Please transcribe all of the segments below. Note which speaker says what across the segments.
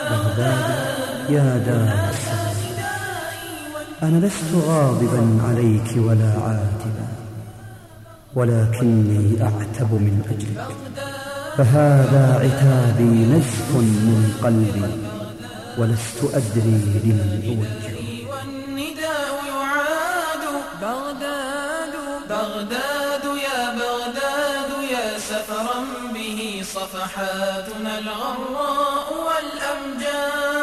Speaker 1: بغداد يا دار السلام، أنا لست غاضبا عليك ولا عاتبا، ولكني أعتب من أجلك، فهذا عتابي نزف من قلبي، ولست أدري لمن أوجه.
Speaker 2: والنداء يعاد بغداد بغداد يا بغداد يا سفرا به صفحاتنا الغراء والأمجاد.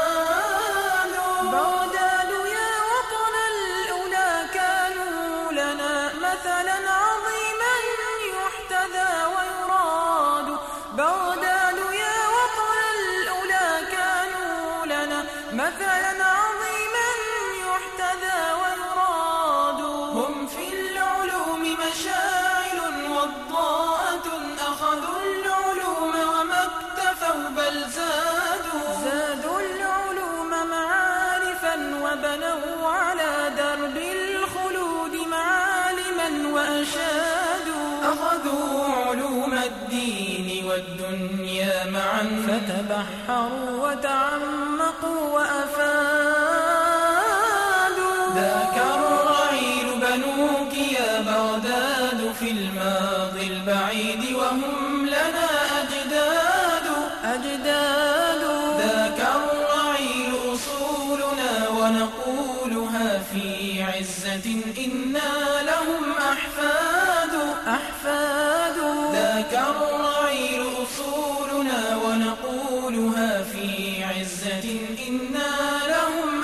Speaker 2: بغداد يا وطن الأولى كانوا لنا مثلا عظيما يحتذى ويراد. بغداد يا وطن الأولى كانوا لنا مثلا عظيما يحتذى ويراد. هم في العلوم مشاعل وضاءة أخذوا العلوم وما اكتفوا بل زادوا العلوم معارفا وبنوا على درب الخلود معالما وأشادوا. أخذوا علوم الدين والدنيا معا فتبحروا وتعمقوا وأفادوا. ذاك الرعيل بنوك يا بغداد في الماضي البعيد وهم لنا أجداد. ذاك الرعيل أصولنا ونقولها في عزة إنا لهم أحفاد. ذاك الرعيل أصولنا ونقولها في عزة إنا لهم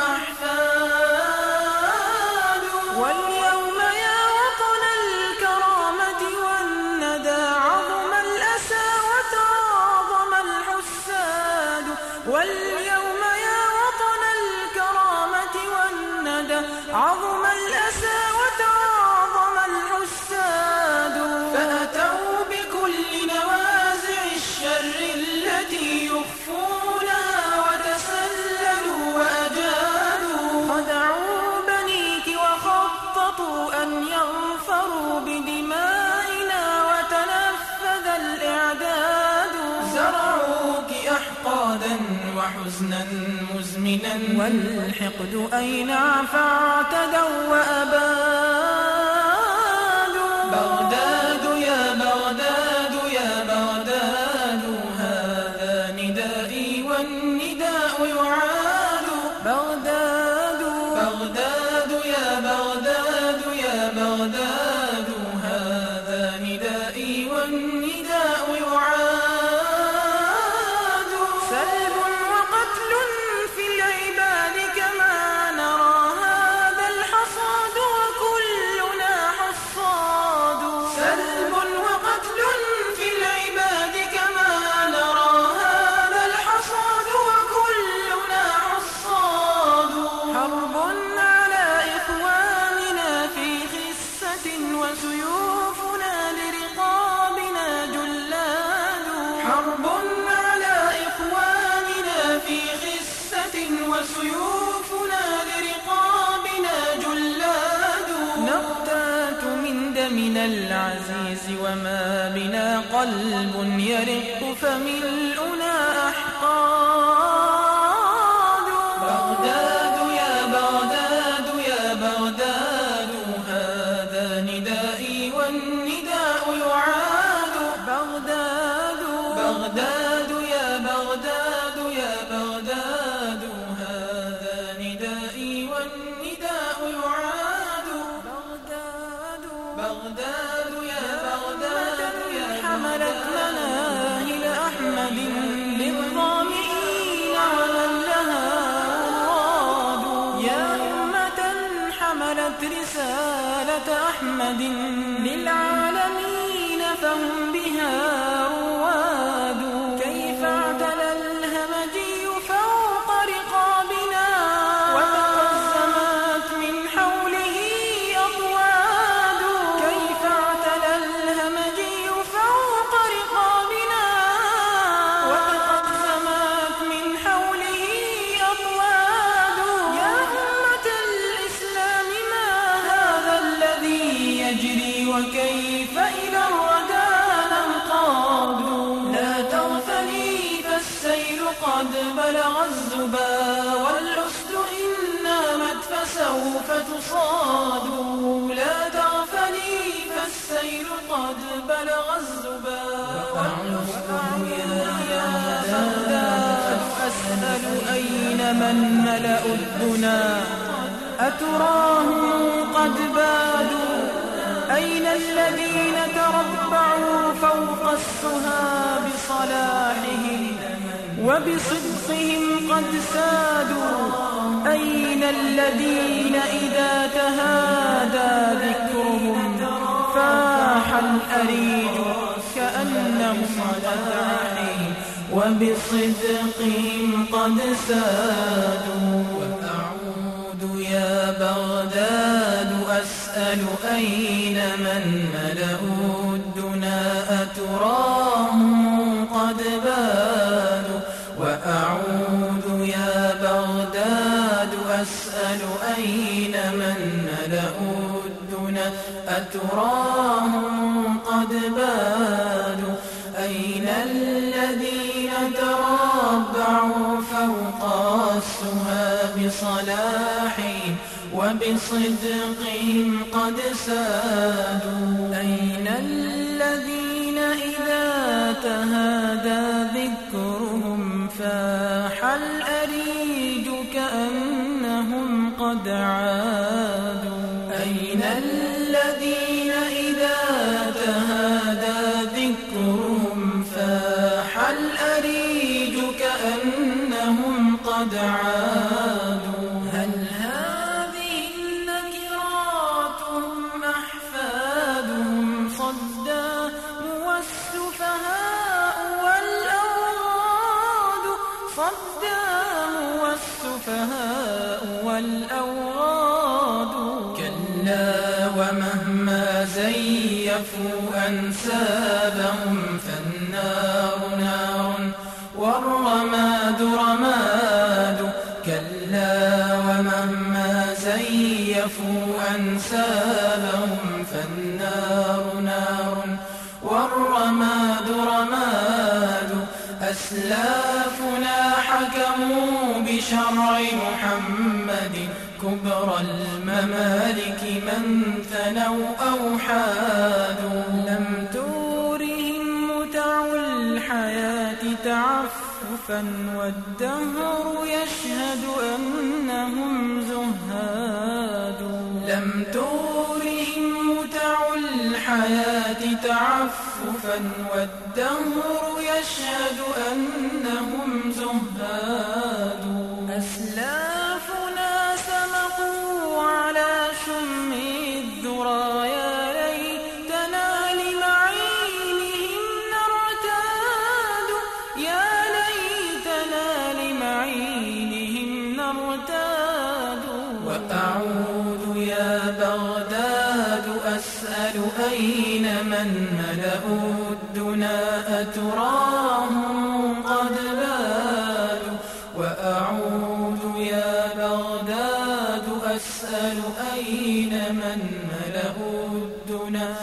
Speaker 2: أحفاد. واليوم يا وطن الكرامة والندى عظم الأسى وتعاظم الحساد. واليوم يا وطن الكرامة والندى عظم الأسى وتعاظم الحساد. فأتوا بكل نوازع الشر التي يخفونها وتسللوا وأجادوا. خدعوا بنيك وخططوا أن يغفروا بدمائنا وتنفذ الإعداد. زرعوك أحقادا وحزنا مزمنا والحقد أينع فاعتدوا وأبادوا. بغداد يا بغداد يا بغداد هذا ندائي والنداء يعاد. بغداد بغداد يا بغداد يا بغداد هذا ندائي والنداء يعاد. سلب وقتل في العباد كما نرى هذا الحصاد وكلنا حصاد. سلب وقتل في العباد كما نرى هذا الحصاد وكلنا حصاد. حرب على إخواننا في خسة وسيوفنا لرقابنا جلاد. حرب على إخواننا في خسة وسيوفنا لرقابنا جلاد. نقتات من دمنا العزيز وما بنا قلب يرق فملؤنا أحقاد. بغداد يا بغداد يا بغداد هذا ندائي والنداء يعاد. بغداد بغداد يا بغداد يا بغداد هذا ندائي والنداء يعاد. بغداد بغداد يا بغداد يا حملت مناهل أحمد للظامئين ومن لها مراد. يا أمة حملت رسالة أحمد للعالمين فهم بها رواد. كيف اعتلى الهمجي فوق رقابنا وتقزمت من حوله أطواد. كيف اعتلى الهمجي فوق رقابنا وتقزمت من حوله أطواد. يا أمة الإسلام ما هذا الذي يجري وكيف إلى الردى ننقاد. قد بلغ الزبا والأسد إن نامت فسوف تصاد لا تغفلي فالسيل قد بلغ الزبا والأسد يا بغداد أسأل أين من ملأ الدنا أتراهم قد بادوا أين الذين تربعوا فوق السها بصلاحهم وبصدقهم قد سادوا أين الذين إذا تهادى ذكرهم فاح الأريج كأنهم قد عحي وبصدقهم قد سادوا وأعود يا بغداد أسأل أين من ملأوا الدنا أتراهم قد بادوا وأعود يا بغداد أسأل أين من ملأوا الدنا أتراهم قد بادوا أين الذين تربعوا فوق السها بصلاحهم وبصدقهم قد سادوا أين الذين إذا تهادى ذكرهم فاح الأريج كأنهم قد عادوا أين الذين إذا تهادى ذكرهم فاح الأريج كأنهم قد عادوا هل هذه النكرات هم أحفادهم صدام والسفهاء والأوراد صدام والسفهاء والأوراد كلا ومهما زيفوا أنسابهم فالنار نار والرماد رماد كلا ومهما زيفوا أنسابهم فالنار نار والرماد رماد أسلافنا حكموا بشرع محمد كبرى الممالك من ثنوا أو حادوا لم تورهم متع الحياة تعففا والدهر يشهد أنهم زهاد لم تورهم متع الحياة تعففا والدهر يشهد أنهم زهاد أسلافنا سمقوا على شم الذرى يا ليتنا لمعينهم نرتاد يا ليتنا لمعينهم نرتاد وأعود يا بغداد أسأل أين من ملأوا الدنا أتراهم قد بادوا وأعود يا بغداد أسأل أين من ملأوا الدنا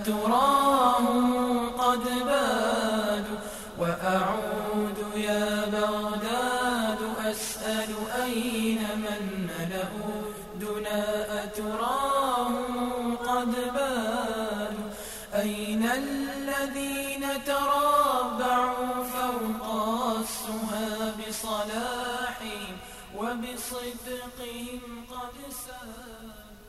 Speaker 2: أتراهم قد بادوا وأعود يا بغداد أسأل أين من ملأوا الدنا أتراهم قد بادوا أين الذين تربعوا فوق السها بصلاحهم وبصدقهم قد سادوا